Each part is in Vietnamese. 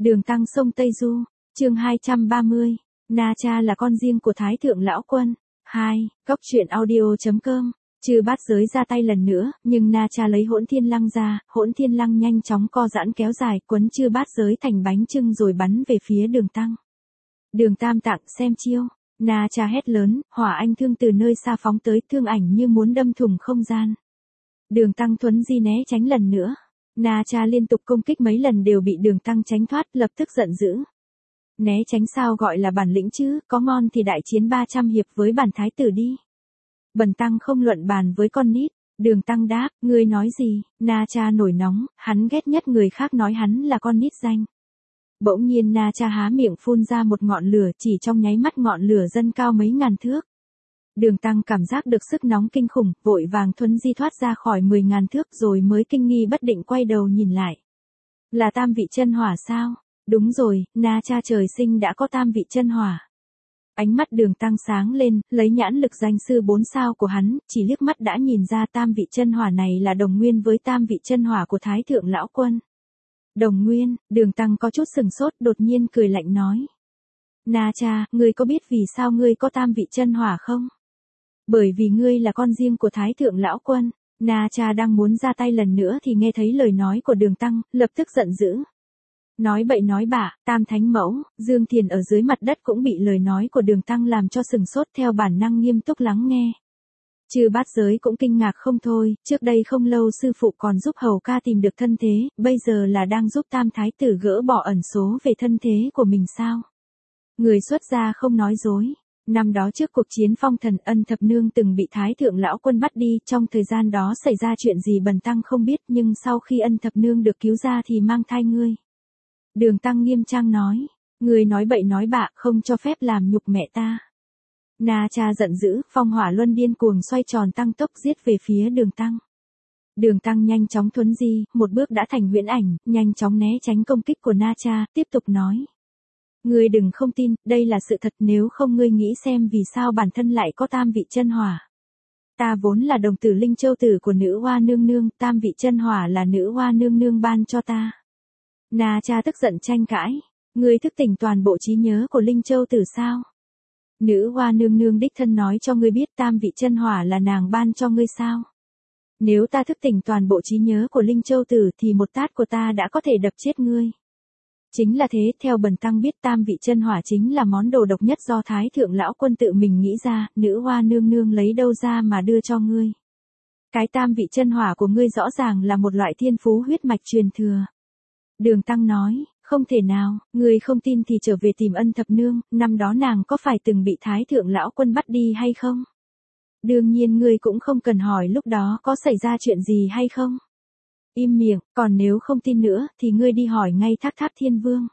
Đường Tăng sông Tây Du, chương 230, Na Cha là con riêng của Thái Thượng Lão Quân. 2. Cốc truyện audio.com. Chư bát giới ra tay lần nữa, nhưng Na Cha lấy hỗn thiên lăng ra, hỗn thiên lăng nhanh chóng co giãn kéo dài, quấn chư bát giới thành bánh chưng rồi bắn về phía Đường Tăng. Đường Tam Tạng xem chiêu, Na Cha hét lớn, hỏa anh thương từ nơi xa phóng tới, thương ảnh như muốn đâm thủng không gian. Đường Tăng thuấn di né tránh lần nữa. Na Cha liên tục công kích mấy lần đều bị Đường Tăng tránh thoát, lập tức giận dữ. Né tránh sao gọi là bản lĩnh chứ, có ngon thì đại chiến 300 hiệp với bản thái tử đi. Bần Tăng không luận bàn với con nít. Đường Tăng đáp, ngươi nói gì? Na Cha nổi nóng, hắn ghét nhất người khác nói hắn là con nít danh. Bỗng nhiên Na Cha há miệng phun ra một ngọn lửa, chỉ trong nháy mắt ngọn lửa dâng cao mấy ngàn thước. Đường Tăng cảm giác được sức nóng kinh khủng, vội vàng thuấn di thoát ra khỏi 10.000 thước rồi mới kinh nghi bất định quay đầu nhìn lại. Là tam vị chân hỏa sao? Đúng rồi, Na Cha trời sinh đã có tam vị chân hỏa. Ánh mắt Đường Tăng sáng lên, lấy nhãn lực danh sư 4 sao của hắn, chỉ liếc mắt đã nhìn ra tam vị chân hỏa này là đồng nguyên với tam vị chân hỏa của Thái Thượng Lão Quân. Đồng nguyên, Đường Tăng có chút sừng sốt, đột nhiên cười lạnh nói. Na Cha, ngươi có biết vì sao ngươi có tam vị chân hỏa không? Bởi vì ngươi là con riêng của Thái Thượng Lão Quân. Na Cha đang muốn ra tay lần nữa thì nghe thấy lời nói của Đường Tăng, lập tức giận dữ. Nói bậy nói bạ, Tam Thánh Mẫu, Dương Thiền ở dưới mặt đất cũng bị lời nói của Đường Tăng làm cho sừng sốt, theo bản năng nghiêm túc lắng nghe. Chư bát giới cũng kinh ngạc không thôi, trước đây không lâu sư phụ còn giúp Hầu Ca tìm được thân thế, bây giờ là đang giúp Tam Thái tử gỡ bỏ ẩn số về thân thế của mình sao? Người xuất gia không nói dối. Năm đó trước cuộc chiến phong thần, Ân Thập Nương từng bị Thái Thượng Lão Quân bắt đi, trong thời gian đó xảy ra chuyện gì bần tăng không biết, nhưng sau khi Ân Thập Nương được cứu ra thì mang thai ngươi. Đường Tăng nghiêm trang nói, ngươi nói bậy nói bạ, không cho phép làm nhục mẹ ta. Na Cha giận dữ, phong hỏa luân điên cuồng xoay tròn tăng tốc giết về phía Đường Tăng. Đường Tăng nhanh chóng thuấn di, một bước đã thành huyễn ảnh, nhanh chóng né tránh công kích của Na Cha, tiếp tục nói. Ngươi đừng không tin, đây là sự thật, nếu không ngươi nghĩ xem vì sao bản thân lại có tam vị chân hỏa. Ta vốn là đồng tử Linh Châu tử của nữ hoa nương nương, tam vị chân hỏa là nữ hoa nương nương ban cho ta. Na Cha tức giận tranh cãi, ngươi thức tỉnh toàn bộ trí nhớ của Linh Châu tử sao? Nữ hoa nương nương đích thân nói cho ngươi biết tam vị chân hỏa là nàng ban cho ngươi sao? Nếu ta thức tỉnh toàn bộ trí nhớ của Linh Châu tử thì một tát của ta đã có thể đập chết ngươi. Chính là thế, theo bần tăng biết tam vị chân hỏa chính là món đồ độc nhất do Thái Thượng Lão Quân tự mình nghĩ ra, nữ hoa nương nương lấy đâu ra mà đưa cho ngươi. Cái tam vị chân hỏa của ngươi rõ ràng là một loại thiên phú huyết mạch truyền thừa. Đường Tăng nói, không thể nào, ngươi không tin thì trở về tìm Ân Thập Nương, năm đó nàng có phải từng bị Thái Thượng Lão Quân bắt đi hay không? Đương nhiên ngươi cũng không cần hỏi lúc đó có xảy ra chuyện gì hay không. Im miệng, còn nếu không tin nữa thì ngươi đi hỏi ngay Thác Tháp Thiên Vương.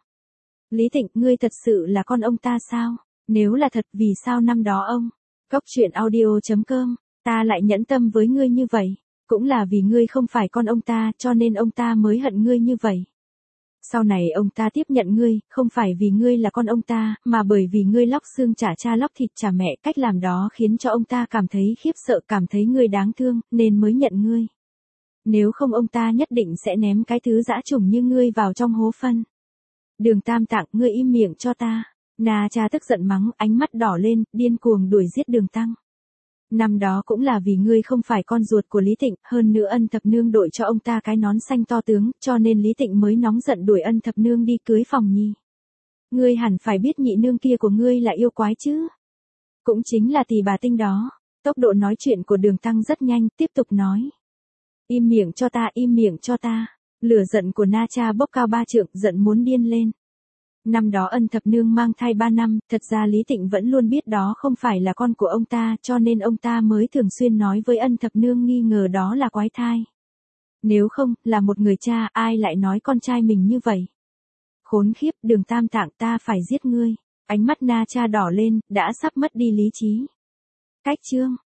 Lý Tịnh, ngươi thật sự là con ông ta sao? Nếu là thật vì sao năm đó ông? Cốc truyện audio.com, ta lại nhẫn tâm với ngươi như vậy. Cũng là vì ngươi không phải con ông ta cho nên ông ta mới hận ngươi như vậy. Sau này ông ta tiếp nhận ngươi, không phải vì ngươi là con ông ta, mà bởi vì ngươi lóc xương trả cha lóc thịt trả mẹ, cách làm đó khiến cho ông ta cảm thấy khiếp sợ, cảm thấy ngươi đáng thương, nên mới nhận ngươi. Nếu không ông ta nhất định sẽ ném cái thứ dã chủng như ngươi vào trong hố phân. Đường Tam Tạng, ngươi im miệng cho ta. Na Cha tức giận mắng, ánh mắt đỏ lên, điên cuồng đuổi giết Đường Tăng. Năm đó cũng là vì ngươi không phải con ruột của Lý Tịnh, hơn nữa Ân Thập Nương đội cho ông ta cái nón xanh to tướng, cho nên Lý Tịnh mới nóng giận đuổi Ân Thập Nương đi cưới Phòng Nhi. Ngươi hẳn phải biết nhị nương kia của ngươi là yêu quái chứ. Cũng chính là Tỳ Bà Tinh đó. Tốc độ nói chuyện của Đường Tăng rất nhanh, tiếp tục nói. Im miệng cho ta, im miệng cho ta. Lửa giận của Na Cha bốc cao 3 trượng, giận muốn điên lên. Năm đó Ân Thập Nương mang thai 3 năm, thật ra Lý Tịnh vẫn luôn biết đó không phải là con của ông ta, cho nên ông ta mới thường xuyên nói với Ân Thập Nương nghi ngờ đó là quái thai. Nếu không, là một người cha, ai lại nói con trai mình như vậy? Khốn khiếp, Đường Tam Tạng, ta phải giết ngươi. Ánh mắt Na Cha đỏ lên, đã sắp mất đi lý trí. Cách chương